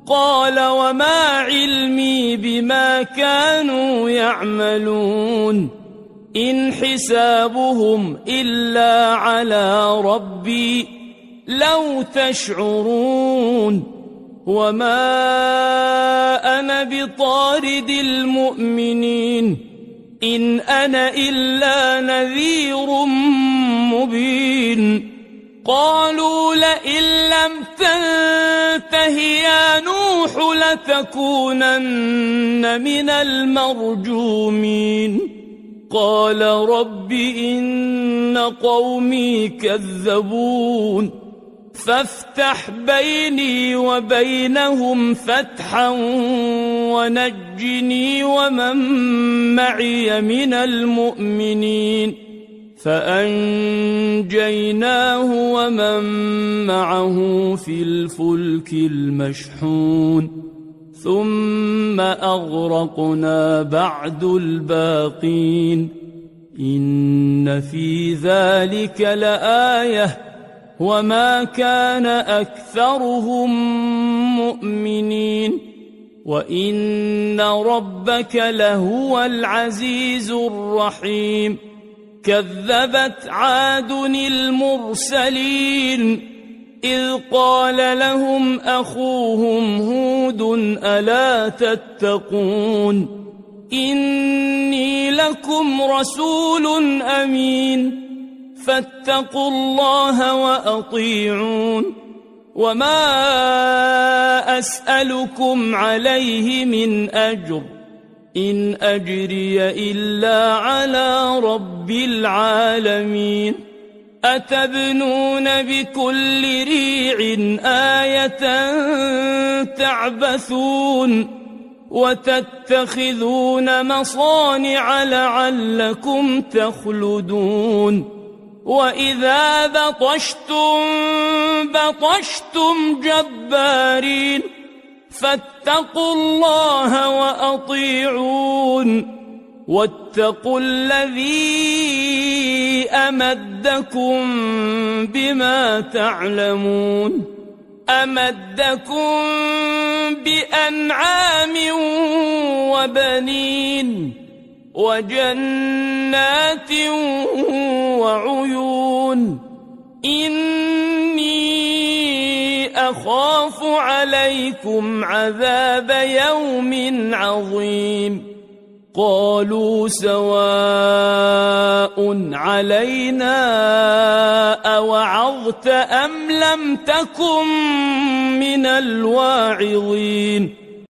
قال وما علمي بما كانوا يعملون إن حسابهم إلا على ربي لو تشعرون وما أنا بطارد المؤمنين إن أنا إلا نذير مبين قالوا لئن لم تنته يا نوح لتكونن من المرجومين قال رب إن قومي كذبون فافتح بيني وبينهم فتحا ونجني ومن معي من المؤمنين فأنجيناه ومن معه في الفلك المشحون ثم أغرقنا بعد الباقين إن في ذلك لآية وما كان أكثرهم مؤمنين وإن ربك لهو العزيز الرحيم كذبت عاد المرسلين إذ قال لهم أخوهم هود ألا تتقون إني لكم رسول أمين فاتقوا الله وأطيعون وما أسألكم عليه من أجر إن أجري إلا على رب العالمين أتبنون بكل ريع آية تعبثون وتتخذون مصانع لعلكم تخلدون وإذا بطشتم جبارين فاتقوا الله وأطيعون واتقوا الذي أمدكم بما تعلمون أمدكم بأنعام وبنين وجنات وعيون إني أخاف عليكم عذاب يوم عظيم قالوا سواء علينا أوعظت أم لم تكن من الواعظين